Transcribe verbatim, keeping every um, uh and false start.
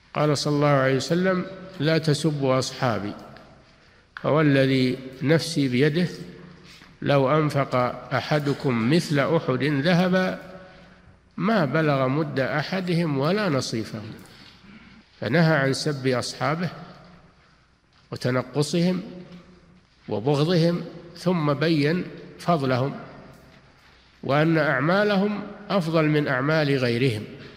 قال صلى الله عليه وسلم: لا تسبوا أصحابي، فوالذي نفسي بيده لو أنفق أحدكم مثل أحد ذهبا ما بلغ مد أحدهم ولا نصيفه. فنهى عن سب أصحابه وتنقصهم وبغضهم، ثم بين فضلهم وأن أعمالهم أفضل من أعمال غيرهم.